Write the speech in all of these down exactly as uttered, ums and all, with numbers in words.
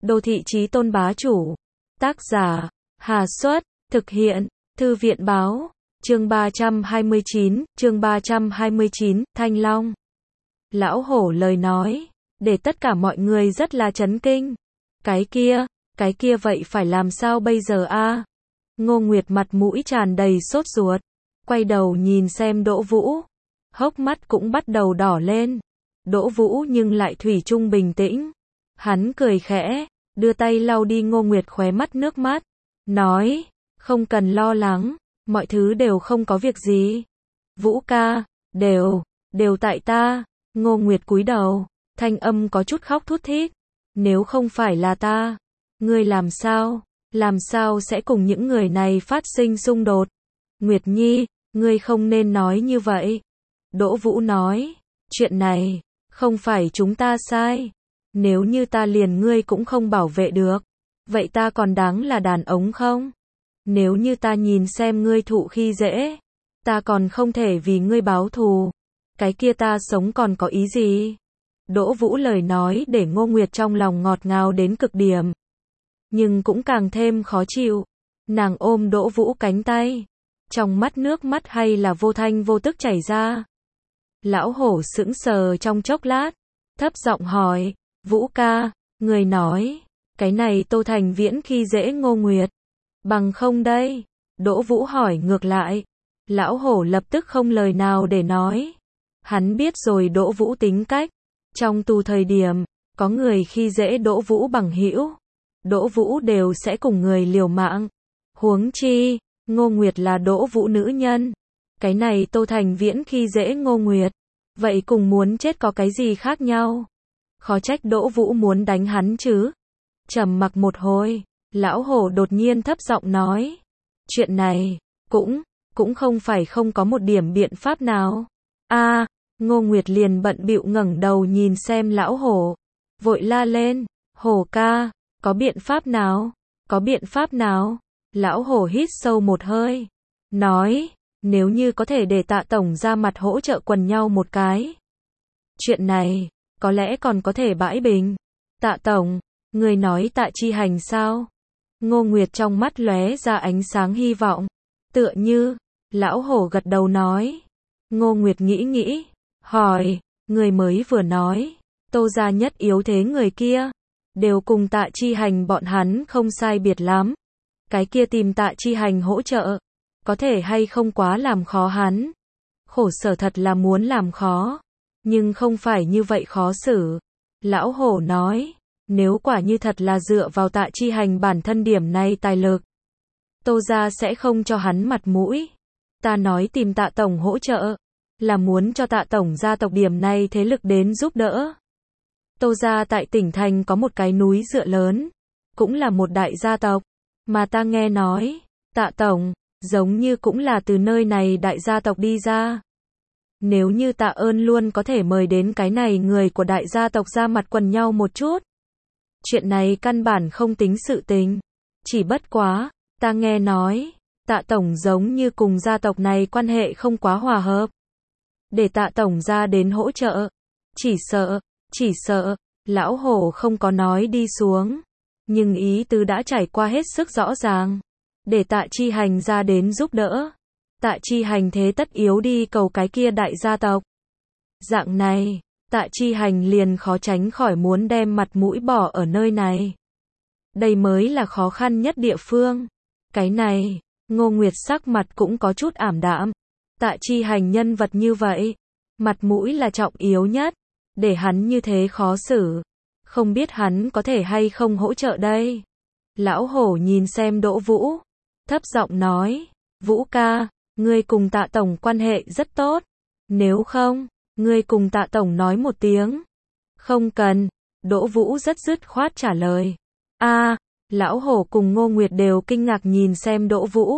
Đô thị chí tôn bá chủ. Tác giả, Hà Xuất, thực hiện, Thư viện báo, chương ba trăm hai mươi chín, chương ba trăm hai mươi chín, Thanh Long. Lão hổ lời nói, để tất cả mọi người rất là chấn kinh. Cái kia, cái kia vậy phải làm sao bây giờ a? Ngô Nguyệt mặt mũi tràn đầy sốt ruột, quay đầu nhìn xem Đỗ Vũ, hốc mắt cũng bắt đầu đỏ lên. Đỗ Vũ nhưng lại thủy chung bình tĩnh. Hắn cười khẽ, đưa tay lau đi Ngô Nguyệt khóe mắt nước mắt, nói, không cần lo lắng, mọi thứ đều không có việc gì. Vũ ca, đều, đều tại ta. Ngô Nguyệt cúi đầu, thanh âm có chút khóc thút thít. Nếu không phải là ta, ngươi làm sao, làm sao sẽ cùng những người này phát sinh xung đột? Nguyệt Nhi, ngươi không nên nói như vậy. Đỗ Vũ nói, chuyện này, không phải chúng ta sai. Nếu như ta liền ngươi cũng không bảo vệ được, vậy ta còn đáng là đàn ống không? Nếu như ta nhìn xem ngươi thụ khi dễ, ta còn không thể vì ngươi báo thù, cái kia ta sống còn có ý gì? Đỗ Vũ lời nói để Ngô Nguyệt trong lòng ngọt ngào đến cực điểm, nhưng cũng càng thêm khó chịu. Nàng ôm Đỗ Vũ cánh tay, trong mắt nước mắt hay là vô thanh vô tức chảy ra. Lão hổ sững sờ trong chốc lát, thấp giọng hỏi, Vũ ca, người nói, cái này Tô Thành Viễn khi dễ Ngô Nguyệt, bằng không đây? Đỗ Vũ hỏi ngược lại. Lão hổ lập tức không lời nào để nói. Hắn biết rồi Đỗ Vũ tính cách. Trong tù thời điểm, có người khi dễ Đỗ Vũ bằng hữu, Đỗ Vũ đều sẽ cùng người liều mạng. Huống chi, Ngô Nguyệt là Đỗ Vũ nữ nhân. Cái này Tô Thành Viễn khi dễ Ngô Nguyệt, vậy cùng muốn chết có cái gì khác nhau? Khó trách Đỗ Vũ muốn đánh hắn chứ. Trầm mặc một hồi, lão hổ đột nhiên thấp giọng nói, chuyện này, cũng, cũng không phải không có một điểm biện pháp nào. A, Ngô Nguyệt liền bận bịu ngẩng đầu nhìn xem lão hổ, vội la lên, hổ ca, có biện pháp nào? Có biện pháp nào? Lão hổ hít sâu một hơi, nói, nếu như có thể để Tạ tổng ra mặt hỗ trợ quần nhau một cái, chuyện này, có lẽ còn có thể bãi bình. Tạ tổng, người nói Tạ Chi Hành sao? Ngô Nguyệt trong mắt lóe ra ánh sáng hy vọng. Tựa như, lão hổ gật đầu nói. Ngô Nguyệt nghĩ nghĩ, hỏi, người mới vừa nói, Tô gia nhất yếu thế người kia, đều cùng Tạ Chi Hành bọn hắn không sai biệt lắm. Cái kia tìm Tạ Chi Hành hỗ trợ, có thể hay không quá làm khó hắn? Khổ sở thật là muốn làm khó, nhưng không phải như vậy khó xử. Lão hổ nói, nếu quả như thật là dựa vào Tạ Chi Hành bản thân điểm này tài lực, Tô gia sẽ không cho hắn mặt mũi. Ta nói tìm Tạ tổng hỗ trợ, là muốn cho Tạ tổng gia tộc điểm này thế lực đến giúp đỡ. Tô gia tại tỉnh thành có một cái núi dựa lớn, cũng là một đại gia tộc, mà ta nghe nói, Tạ tổng, giống như cũng là từ nơi này đại gia tộc đi ra. Nếu như Tạ ơn luôn có thể mời đến cái này người của đại gia tộc ra mặt quần nhau một chút. Chuyện này căn bản không tính sự tình. Chỉ bất quá, ta nghe nói, Tạ tổng giống như cùng gia tộc này quan hệ không quá hòa hợp. Để Tạ tổng ra đến hỗ trợ. Chỉ sợ, chỉ sợ, lão hổ không có nói đi xuống. Nhưng ý tứ đã trải qua hết sức rõ ràng. Để Tạ Chi Hành ra đến giúp đỡ. Tạ Chi Hành thế tất yếu đi cầu cái kia đại gia tộc. Dạng này, Tạ Chi Hành liền khó tránh khỏi muốn đem mặt mũi bỏ ở nơi này. Đây mới là khó khăn nhất địa phương. Cái này, Ngô Nguyệt sắc mặt cũng có chút ảm đạm. Tạ Chi Hành nhân vật như vậy, mặt mũi là trọng yếu nhất. Để hắn như thế khó xử, không biết hắn có thể hay không hỗ trợ đây. Lão hổ nhìn xem Đỗ Vũ, thấp giọng nói, Vũ ca, ngươi cùng Tạ tổng quan hệ rất tốt. Nếu không, ngươi cùng Tạ tổng nói một tiếng. Không cần. Đỗ Vũ rất dứt khoát trả lời. A, lão hổ cùng Ngô Nguyệt đều kinh ngạc nhìn xem Đỗ Vũ.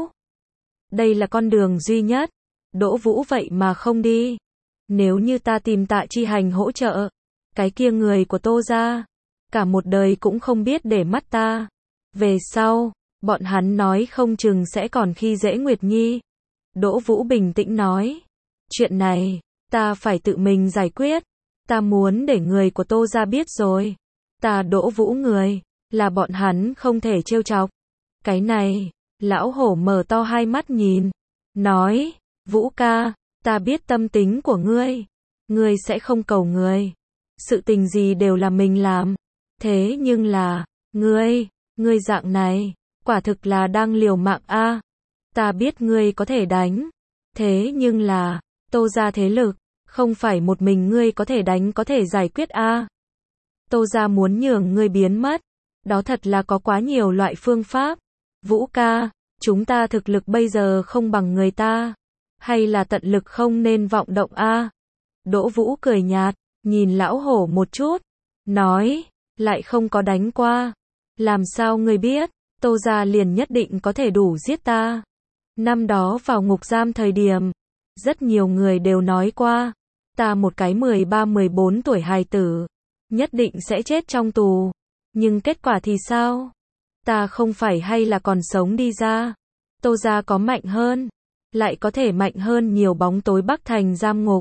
Đây là con đường duy nhất. Đỗ Vũ vậy mà không đi. Nếu như ta tìm Tạ Chi Hành hỗ trợ, cái kia người của Tô gia, cả một đời cũng không biết để mắt ta. Về sau, bọn hắn nói không chừng sẽ còn khi dễ Nguyệt Nhi. Đỗ Vũ bình tĩnh nói, chuyện này, ta phải tự mình giải quyết. Ta muốn để người của Tô gia biết rồi. Ta Đỗ Vũ người, là bọn hắn không thể trêu chọc. Cái này, lão hổ mở to hai mắt nhìn, nói, Vũ ca, ta biết tâm tính của ngươi, ngươi sẽ không cầu người, sự tình gì đều là mình làm, thế nhưng là, ngươi, ngươi dạng này, quả thực là đang liều mạng a. Ta biết ngươi có thể đánh, thế nhưng là, Tô gia thế lực, không phải một mình ngươi có thể đánh có thể giải quyết a. Tô gia muốn nhường ngươi biến mất, đó thật là có quá nhiều loại phương pháp. Vũ ca, chúng ta thực lực bây giờ không bằng người ta, hay là tận lực không nên vọng động a. Đỗ Vũ cười nhạt, nhìn lão hổ một chút, nói, lại không có đánh qua, làm sao ngươi biết, Tô gia liền nhất định có thể đủ giết ta. Năm đó vào ngục giam thời điểm, rất nhiều người đều nói qua, ta một cái mười ba mười bốn tuổi hài tử, nhất định sẽ chết trong tù, nhưng kết quả thì sao? Ta không phải hay là còn sống đi ra. Tô gia có mạnh hơn, lại có thể mạnh hơn nhiều bóng tối Bắc Thành giam ngục.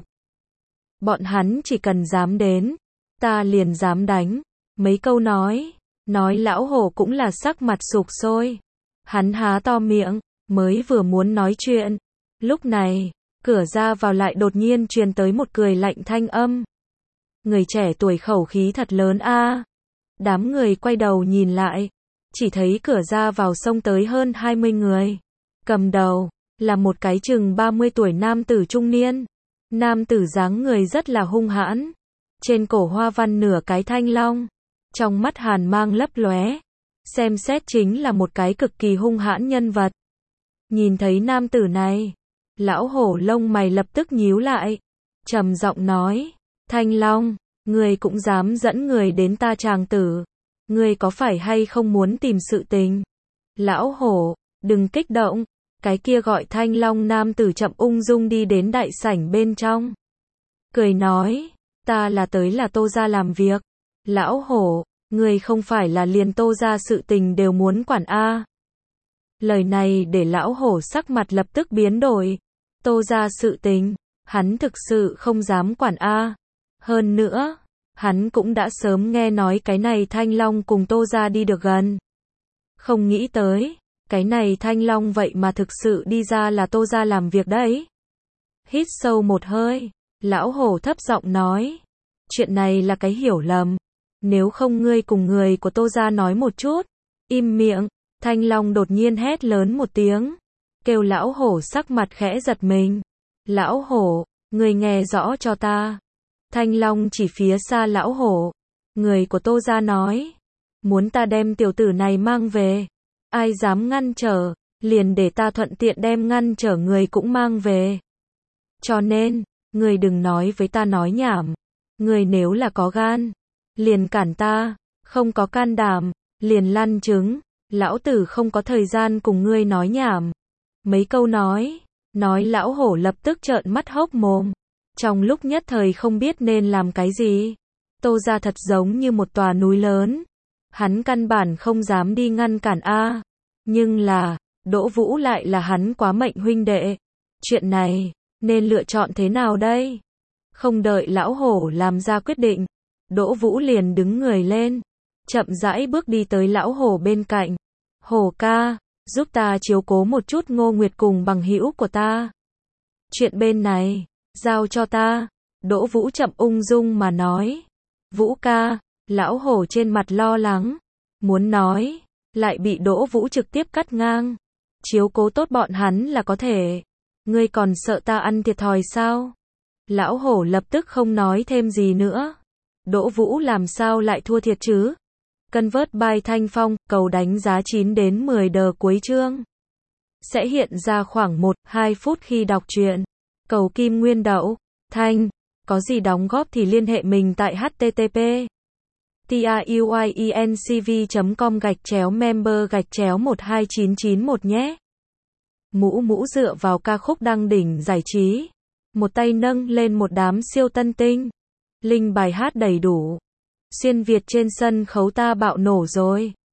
Bọn hắn chỉ cần dám đến, ta liền dám đánh. Mấy câu nói, nói lão hổ cũng là sắc mặt sụp sôi. Hắn há to miệng, mới vừa muốn nói chuyện. Lúc này, cửa ra vào lại đột nhiên truyền tới một cười lạnh thanh âm. Người trẻ tuổi khẩu khí thật lớn a. Đám người quay đầu nhìn lại, chỉ thấy cửa ra vào xông tới hơn hai mươi người. Cầm đầu, là một cái chừng ba mươi tuổi nam tử trung niên. Nam tử dáng người rất là hung hãn. Trên cổ hoa văn nửa cái thanh long. Trong mắt hàn mang lấp lóe. Xem xét chính là một cái cực kỳ hung hãn nhân vật. Nhìn thấy nam tử này, lão hổ lông mày lập tức nhíu lại. Trầm giọng nói, Thanh Long, ngươi cũng dám dẫn người đến ta tràng tử. Ngươi có phải hay không muốn tìm sự tình? Lão hổ, đừng kích động. Cái kia gọi Thanh Long nam tử chậm ung dung đi đến đại sảnh bên trong. Cười nói, ta là tới là Tô gia làm việc. Lão hổ, ngươi không phải là liền Tô gia sự tình đều muốn quản a. Lời này để lão hổ sắc mặt lập tức biến đổi. Tô gia sự tình, hắn thực sự không dám quản a. Hơn nữa, hắn cũng đã sớm nghe nói cái này Thanh Long cùng Tô gia đi được gần. Không nghĩ tới, cái này Thanh Long vậy mà thực sự đi ra là Tô gia làm việc đấy. Hít sâu một hơi, lão hổ thấp giọng nói, chuyện này là cái hiểu lầm, nếu không ngươi cùng người của Tô gia nói một chút. Im miệng. Thanh Long đột nhiên hét lớn một tiếng, kêu lão hổ sắc mặt khẽ giật mình. Lão hổ, người nghe rõ cho ta. Thanh Long chỉ phía xa lão hổ. Người của Tô gia nói, muốn ta đem tiểu tử này mang về. Ai dám ngăn trở, liền để ta thuận tiện đem ngăn trở người cũng mang về. Cho nên, người đừng nói với ta nói nhảm. Người nếu là có gan, liền cản ta, không có can đảm, liền lăn trứng. Lão tử không có thời gian cùng ngươi nói nhảm. Mấy câu nói, nói lão hổ lập tức trợn mắt hốc mồm. Trong lúc nhất thời không biết nên làm cái gì. Tô gia thật giống như một tòa núi lớn. Hắn căn bản không dám đi ngăn cản a. Nhưng là, Đỗ Vũ lại là hắn quá mệnh huynh đệ. Chuyện này, nên lựa chọn thế nào đây? Không đợi lão hổ làm ra quyết định, Đỗ Vũ liền đứng người lên, chậm rãi bước đi tới lão hổ bên cạnh. Hổ ca, giúp ta chiếu cố một chút Ngô Nguyệt cùng bằng hữu của ta. Chuyện bên này, giao cho ta. Đỗ Vũ chậm ung dung mà nói. Vũ ca, lão hổ trên mặt lo lắng, muốn nói, lại bị Đỗ Vũ trực tiếp cắt ngang. Chiếu cố tốt bọn hắn là có thể. Ngươi còn sợ ta ăn thiệt thòi sao? Lão hổ lập tức không nói thêm gì nữa. Đỗ Vũ làm sao lại thua thiệt chứ? Convert by Thanh Phong, cầu đánh giá chín đến mười đờ cuối chương. Sẽ hiện ra khoảng một đến hai phút khi đọc truyện. Cầu kim nguyên đậu. Thanh, có gì đóng góp thì liên hệ mình tại http truyencv chấm com gạch chéo member gạch chéo một hai chín chín một nhé. Mũ mũ dựa vào ca khúc đăng đỉnh giải trí. Một tay nâng lên một đám siêu tân tinh. Linh bài hát đầy đủ. Xuyên Việt trên sân khấu ta bạo nổ rồi.